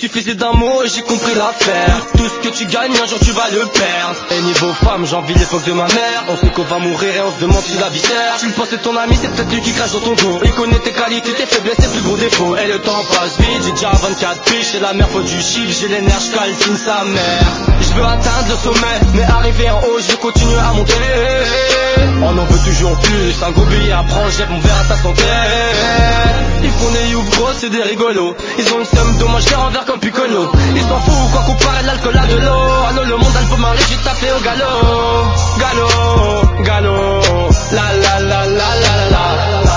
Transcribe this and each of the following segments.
suffisait d'un mot et j'ai compris l'affaire. Tout ce que tu gagnes, un jour tu vas le perdre. Et niveau femme, j'envie l'époque de ma mère. On sait qu'on va mourir et on se demande si la vie sert. Tu le penses c'est ton ami, c'est peut-être lui qui crache dans ton dos. Il connaît tes qualités, tes faiblesses, tes plus gros défauts. Et le temps passe vite, j'ai déjà 24 piges. Chez la mère, faut du chiffre, j'ai les nerfs, j'calcine sa mère. Je veux atteindre le sommet, mais arriver en haut, je veux continuer à monter. On en veut toujours plus, un gros billet à prendre, jette mon verre à ta santé. Ils font des youths gros, c'est des rigolos. Ils ont une somme d'eau, moi je les renverse comme Piccolo. Ils s'en foutent quoi qu'on parle de l'alcool à de l'eau. Allô le monde, elle faut marrer, j'ai tapé au galop. Galop, galop, la la la la la la la.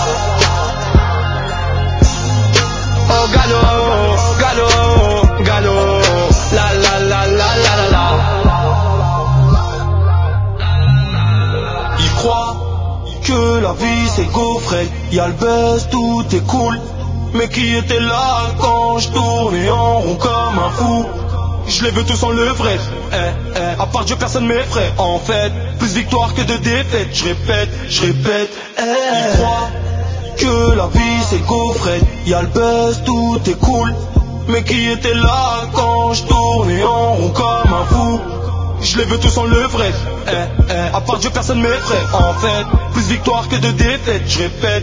Oh galop, galop, galop, la la la la la la. Ils croient que la vie c'est gaufret, y'a le buzz, tout est cool. Mais qui était là quand je tournais en rond comme un fou? Je les veux tous en le vrai, à part Dieu personne m'effraie. En fait, plus victoire que de défaite. Je répète, Ils croient que la vie c'est gaufret, y'a le buzz, tout est cool. Mais qui était là quand je tournais en rond comme un fou? Je les veux tous en le vrai, à part Dieu personne m'effraie. En fait, plus victoire que de défaite. Je répète,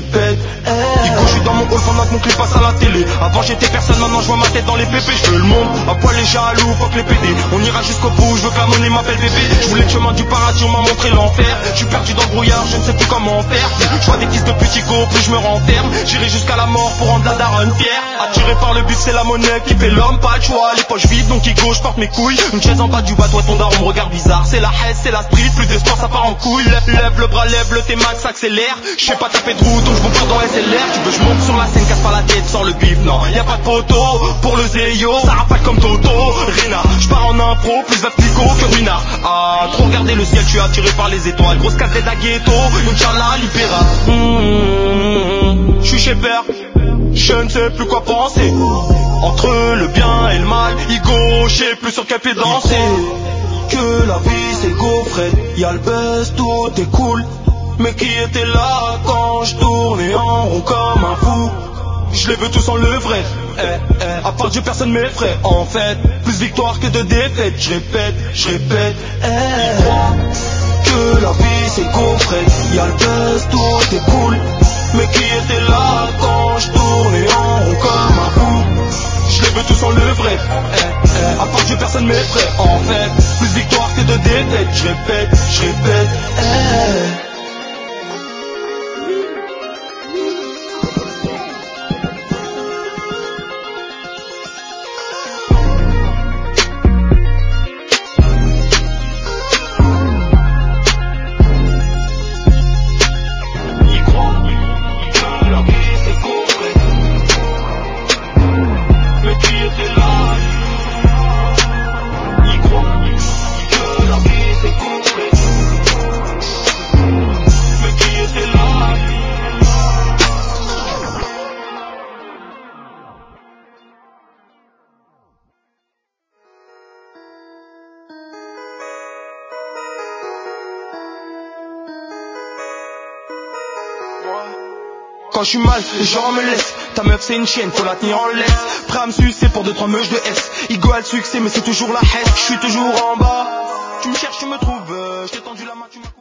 Ico, je suis dans mon hall pendant que mon clip passe à la télé. Avant j'étais personne, maintenant je vois ma tête dans les pépés. Je veux le monde, à poil les jaloux, fuck les PD. On ira jusqu'au bout, je veux que la monnaie m'appelle bébé. Je voulais le chemin du paradis, on m'a montré l'enfer. Je suis perdu dans le brouillard, je ne sais plus comment faire. Je vois des fils de petits go, plus je me renferme. J'irai jusqu'à la mort pour rendre la daronne fière. Attiré par le but, c'est la monnaie qui fait l'homme, pas le choix. Les poches vides, donc Ico, je porte mes couilles. Une chaise en bas du bateau, ton daron me regarde bizarre. C'est la haine, c'est la street, plus d'espoir, ça part en couille. Lève le bras, lève le T-Max, accélère. Je sais pas taper de route, donc je m'en dans SLR. Tu veux je monte sur la scène, casse pas la tête, sors le bif. Non, y'a pas de poteau pour le zéyo, ça rafale comme Toto. Rina, j'pars en impro, plus Applico que Ruina. Ah, trop regarder le ciel, tu es attiré par les étoiles. Grosse casette à ghetto, Inch'Allah, Libera. J'suis chez père, je ne sais plus quoi penser. Entre le bien et le mal, Igo, j'sais plus sur quel pied danser. Que la vie c'est gaufret, y'a le buzz, tout est cool. Mais qui était là quand je tournais en rond comme un fou? Je les veux tous en le vrai, à part Dieu personne m'effraie. En fait, plus victoire que de défaite. Je répète, Ils croient que la vie c'est gaufret, y'a le buzz, tout est cool. Mais qui était là quand je tournais en rond comme un fou? Je les veux tous en le vrai, à part Dieu personne m'effraie. En fait, plus victoire que de défaite. Je répète, Quand je suis mal, les gens me laissent. Ta meuf c'est une chienne, faut la tenir en laisse. Prêt à me sucer pour 2-3 meuches de S. Igo a le succès mais c'est toujours la haine. Je suis toujours en bas. Tu me cherches, tu me trouves. Je t'ai tendu la main, tu m'as